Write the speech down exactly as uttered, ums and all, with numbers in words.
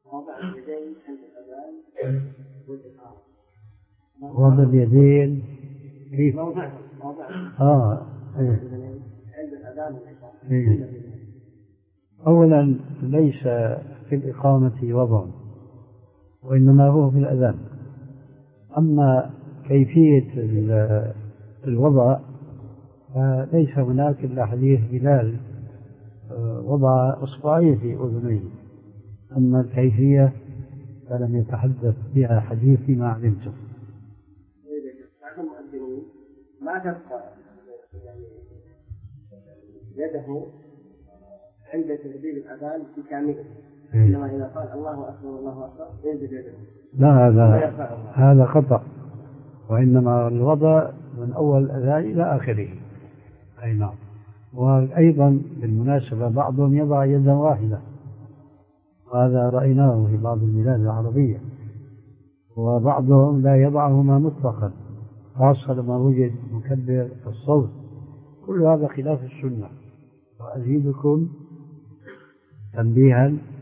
وضع اليدين عند الأذان والإقامة. وضع اليدين كيف؟ موضع موضع آه عند الأذان والإقامة. أولا ليس في الإقامة وضع، وإنما هو في الأذان. أما كيفية الوضع فليس هناك إلا حديث بلال وضع إصبعيه في أذنيه، أما الكيفية فلم يتحدث بها حديث فيما علمته. ما تبقى يده عند تكبير الأذان بكامله، إنما إذا قال الله أكبر الله أكبر ينزل يده. لا هذا هذا خطأ، وإنما الوضع من أول الأذان إلى آخره. أي نعم. وأيضا بالمناسبة بعضهم يضع يدا واحدة، وهذا رأيناه في بعض البلاد العربية، وبعضهم لا يضعهما مطلقا خاصة لما وجد مكبر الصوت. كل هذا خلاف السنة. وأزيدكم تنبيها